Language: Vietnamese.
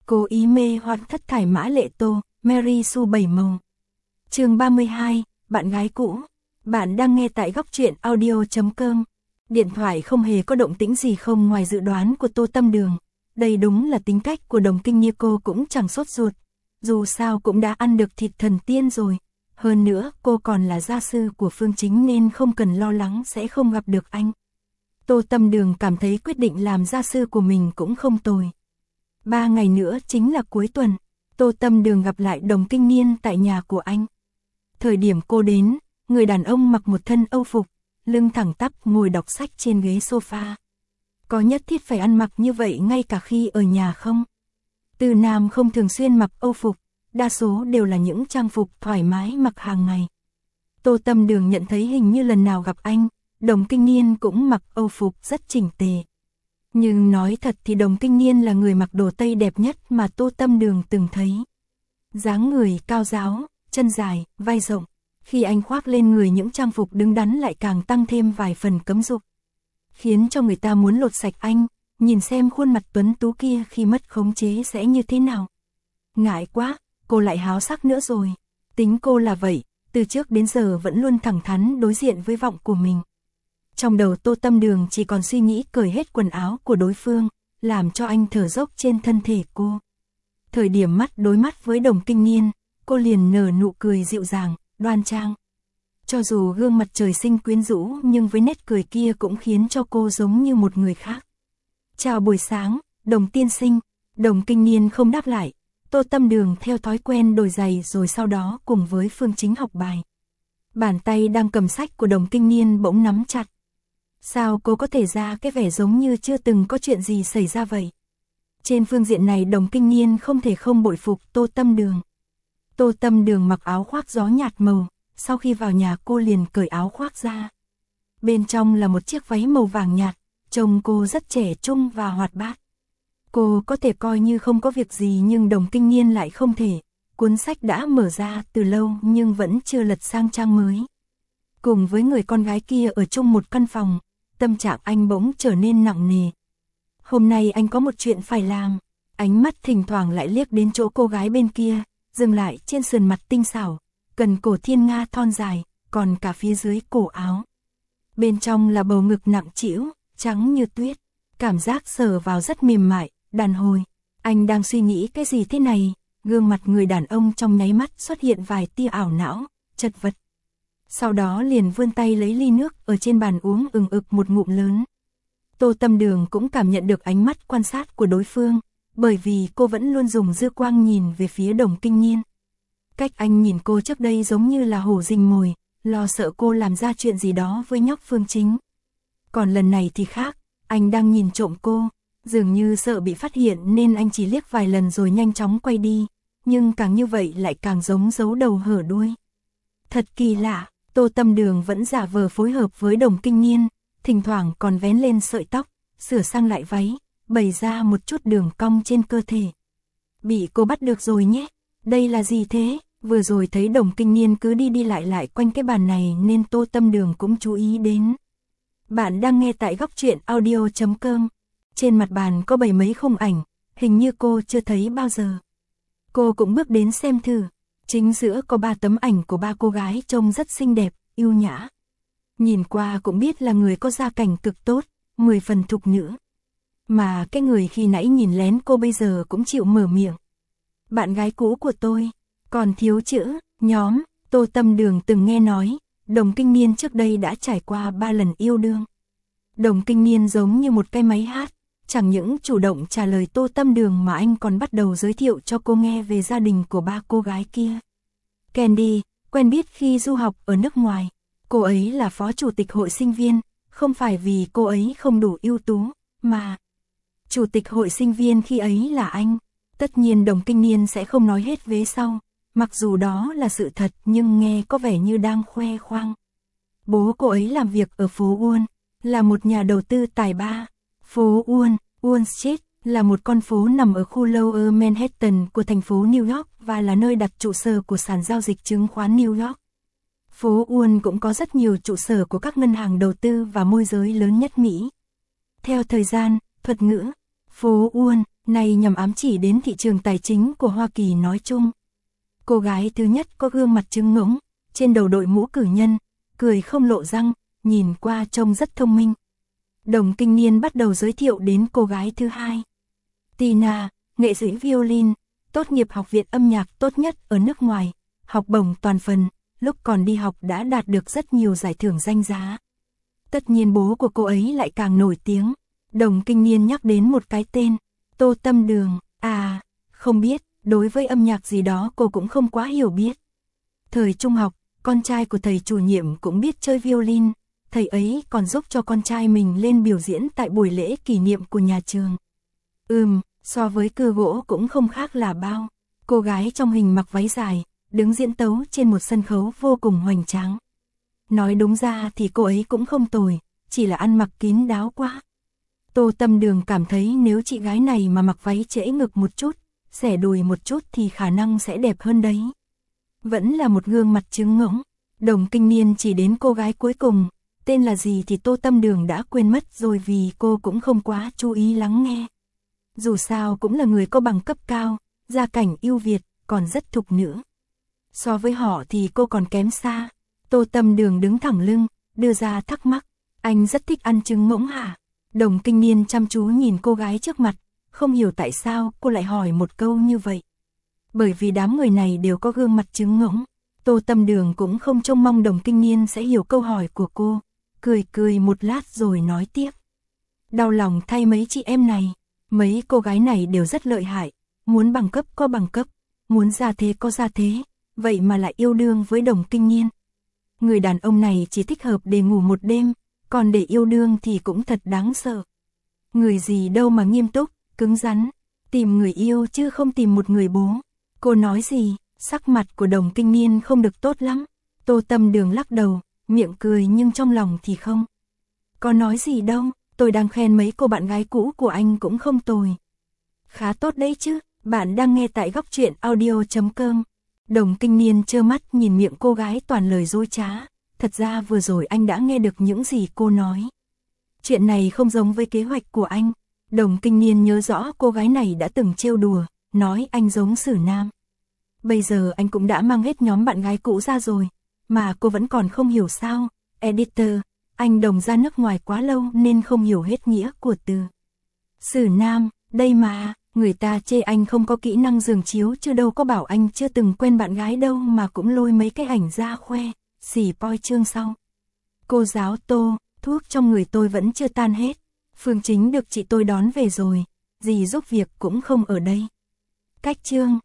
Cố ý mê hoặc thất thải mã lệ Tô, Mary Sue bảy màu. Chương 32, bạn gái cũ. Bạn đang nghe tại góc truyện audio.com. Điện thoại không hề có động tĩnh gì không ngoài dự đoán của Tô Tâm Đường. Đây đúng là tính cách của Đồng Kinh Nhi, cô cũng chẳng sốt ruột. Dù sao cũng đã ăn được thịt thần tiên rồi. Hơn nữa cô còn là gia sư của Phương Chính nên không cần lo lắng sẽ không gặp được anh. Tô Tâm Đường cảm thấy quyết định làm gia sư của mình cũng không tồi. 3 ngày nữa chính là cuối tuần. Tô Tâm Đường gặp lại Đồng Kinh Niên tại nhà của anh. Thời điểm cô đến, người đàn ông mặc một thân âu phục, lưng thẳng tắp ngồi đọc sách trên ghế sofa. Có nhất thiết phải ăn mặc như vậy ngay cả khi ở nhà không? Từ Nam không thường xuyên mặc âu phục, đa số đều là những trang phục thoải mái mặc hàng ngày. Tô Tâm Đường nhận thấy hình như lần nào gặp anh, Đồng Kinh Niên cũng mặc âu phục rất chỉnh tề. Nhưng nói thật thì Đồng Kinh Niên là người mặc đồ Tây đẹp nhất mà Tô Tâm Đường từng thấy. Dáng người cao ráo, chân dài, vai rộng. Khi anh khoác lên người những trang phục đứng đắn lại càng tăng thêm vài phần cấm dục. Khiến cho người ta muốn lột sạch anh, nhìn xem khuôn mặt tuấn tú kia khi mất khống chế sẽ như thế nào. Ngại quá, cô lại háo sắc nữa rồi. Tính cô là vậy, từ trước đến giờ vẫn luôn thẳng thắn đối diện với vọng của mình. Trong đầu Tô Tâm Đường chỉ còn suy nghĩ cởi hết quần áo của đối phương, làm cho anh thở dốc trên thân thể cô. Thời điểm mắt đối mắt với Đồng Kinh Niên, cô liền nở nụ cười dịu dàng, đoan trang. Cho dù gương mặt trời sinh quyến rũ nhưng với nét cười kia cũng khiến cho cô giống như một người khác. Chào buổi sáng, Đồng tiên sinh. Đồng Kinh Niên không đáp lại. Tô Tâm Đường theo thói quen đổi giày rồi sau đó cùng với Phương Chính học bài. Bàn tay đang cầm sách của Đồng Kinh Niên bỗng nắm chặt. Sao cô có thể ra cái vẻ giống như chưa từng có chuyện gì xảy ra vậy? Trên phương diện này Đồng Kinh Niên không thể không bội phục Tô Tâm Đường. Tô Tâm Đường mặc áo khoác gió nhạt màu, sau khi vào nhà cô liền cởi áo khoác ra. Bên trong là một chiếc váy màu vàng nhạt, trông cô rất trẻ trung và hoạt bát. Cô có thể coi như không có việc gì nhưng Đồng Kinh Niên lại không thể. Cuốn sách đã mở ra từ lâu nhưng vẫn chưa lật sang trang mới. Cùng với người con gái kia ở chung một căn phòng, tâm trạng anh bỗng trở nên nặng nề. Hôm nay anh có một chuyện phải làm. Ánh mắt thỉnh thoảng lại liếc đến chỗ cô gái bên kia, dừng lại trên sườn mặt tinh xảo, cần cổ thiên nga thon dài, còn cả phía dưới cổ áo. Bên trong là bầu ngực nặng trĩu, trắng như tuyết, cảm giác sờ vào rất mềm mại, đàn hồi. Anh đang suy nghĩ cái gì thế này? Gương mặt người đàn ông trong nháy mắt xuất hiện vài tia ảo não, chật vật. Sau đó liền vươn tay lấy ly nước ở trên bàn uống ừng ực một ngụm lớn. Tô Tâm Đường cũng cảm nhận được ánh mắt quan sát của đối phương, bởi vì cô vẫn luôn dùng dư quang nhìn về phía Đồng Kinh Niên. Cách anh nhìn cô trước đây giống như là hổ rình mồi, lo sợ cô làm ra chuyện gì đó với nhóc Phương Chính. Còn lần này thì khác, anh đang nhìn trộm cô, dường như sợ bị phát hiện nên anh chỉ liếc vài lần rồi nhanh chóng quay đi, nhưng càng như vậy lại càng giống giấu đầu hở đuôi. Thật kỳ lạ, Tô Tâm Đường vẫn giả vờ phối hợp với Đồng Kinh Niên, thỉnh thoảng còn vén lên sợi tóc, sửa sang lại váy, bày ra một chút đường cong trên cơ thể. Bị cô bắt được rồi nhé, đây là gì thế? Vừa rồi thấy Đồng Kinh Niên cứ đi đi lại quanh cái bàn này nên Tô Tâm Đường cũng chú ý đến. Bạn đang nghe tại góc truyện audio.com. Trên mặt bàn có bày mấy khung ảnh, hình như cô chưa thấy bao giờ. Cô cũng bước đến xem thử. Chính giữa có 3 tấm ảnh của 3 cô gái trông rất xinh đẹp, yêu nhã. Nhìn qua cũng biết là người có gia cảnh cực tốt, 10 phần thục nữ. Mà cái người khi nãy nhìn lén cô bây giờ cũng chịu mở miệng. Bạn gái cũ của tôi, còn thiếu chữ, nhóm. Tô Tâm Đường từng nghe nói, Đồng Kinh Niên trước đây đã trải qua 3 lần yêu đương. Đồng Kinh Niên giống như một cái máy hát, chẳng những chủ động trả lời Tô Tâm Đường mà anh còn bắt đầu giới thiệu cho cô nghe về gia đình của 3 cô gái kia. Candy, quen biết khi du học ở nước ngoài. Cô ấy là phó chủ tịch hội sinh viên, không phải vì cô ấy không đủ ưu tú, mà chủ tịch hội sinh viên khi ấy là anh. Tất nhiên Đồng Kinh Niên sẽ không nói hết vế sau, mặc dù đó là sự thật nhưng nghe có vẻ như đang khoe khoang. Bố cô ấy làm việc ở phố Wall, là một nhà đầu tư tài ba. Phố Wall, Wall Street, là một con phố nằm ở khu Lower Manhattan của thành phố New York và là nơi đặt trụ sở của sàn giao dịch chứng khoán New York. Phố Wall cũng có rất nhiều trụ sở của các ngân hàng đầu tư và môi giới lớn nhất Mỹ. Theo thời gian, thuật ngữ, phố Wall Này nhằm ám chỉ đến thị trường tài chính của Hoa Kỳ nói chung. Cô gái thứ nhất có gương mặt trứng ngỗng, trên đầu đội mũ cử nhân, cười không lộ răng, nhìn qua trông rất thông minh. Đồng Kinh Niên bắt đầu giới thiệu đến cô gái thứ hai. Tina, nghệ sĩ violin, tốt nghiệp học viện âm nhạc tốt nhất ở nước ngoài, học bổng toàn phần, lúc còn đi học đã đạt được rất nhiều giải thưởng danh giá. Tất nhiên bố của cô ấy lại càng nổi tiếng. Đồng Kinh Niên nhắc đến một cái tên, Tô Tâm Đường. À, không biết, đối với âm nhạc gì đó cô cũng không quá hiểu biết. Thời trung học, con trai của thầy chủ nhiệm cũng biết chơi violin, thầy ấy còn giúp cho con trai mình lên biểu diễn tại buổi lễ kỷ niệm của nhà trường. So với cưa gỗ cũng không khác là bao. Cô gái trong hình mặc váy dài, đứng diễn tấu trên một sân khấu vô cùng hoành tráng. Nói đúng ra thì cô ấy cũng không tồi, chỉ là ăn mặc kín đáo quá. Tô Tâm Đường cảm thấy nếu chị gái này mà mặc váy trễ ngực một chút, xẻ đùi một chút thì khả năng sẽ đẹp hơn đấy. Vẫn là một gương mặt trứng ngỗng. Đồng Kinh Niên chỉ đến cô gái cuối cùng, tên là gì thì Tô Tâm Đường đã quên mất rồi vì cô cũng không quá chú ý lắng nghe. Dù sao cũng là người có bằng cấp cao, gia cảnh ưu việt, còn rất thục nữ. So với họ thì cô còn kém xa. Tô Tâm Đường đứng thẳng lưng, đưa ra thắc mắc, anh rất thích ăn trứng ngỗng hả? Đồng Kinh Niên chăm chú nhìn cô gái trước mặt, không hiểu tại sao cô lại hỏi một câu như vậy. Bởi vì đám người này đều có gương mặt trứng ngỗng. Tô Tâm Đường cũng không trông mong Đồng Kinh Niên sẽ hiểu câu hỏi của cô, cười một lát rồi nói tiếp. Đau lòng thay mấy chị em này, mấy cô gái này đều rất lợi hại, muốn bằng cấp có bằng cấp, muốn gia thế có gia thế, vậy mà lại yêu đương với Đồng Kinh Niên. Người đàn ông này chỉ thích hợp để ngủ một đêm, còn để yêu đương thì cũng thật đáng sợ. Người gì đâu mà nghiêm túc, cứng rắn, tìm người yêu chứ không tìm một người bố. Cô nói gì? Sắc mặt của Đồng Kinh Niên không được tốt lắm. Tô Tâm Đường lắc đầu, miệng cười nhưng trong lòng thì không. Có nói gì đâu, tôi đang khen mấy cô bạn gái cũ của anh cũng không tồi. Khá tốt đấy chứ, bạn đang nghe tại góc truyện audio.com. Đồng Kinh Niên trơ mắt nhìn miệng cô gái toàn lời dối trá. Thật ra vừa rồi anh đã nghe được những gì cô nói. Chuyện này không giống với kế hoạch của anh. Đồng Kinh Niên nhớ rõ cô gái này đã từng trêu đùa, nói anh giống Sử Nam. Bây giờ anh cũng đã mang hết nhóm bạn gái cũ ra rồi, mà cô vẫn còn không hiểu sao. Editor, anh Đồng ra nước ngoài quá lâu nên không hiểu hết nghĩa của từ Sử Nam, đây mà, người ta chê anh không có kỹ năng giường chiếu chứ đâu có bảo anh chưa từng quen bạn gái đâu mà cũng lôi mấy cái ảnh ra khoe, xỉ poi chương sau. Cô giáo Tô, thuốc trong người tôi vẫn chưa tan hết, Phương Chính được chị tôi đón về rồi, dì giúp việc cũng không ở đây. Cách chương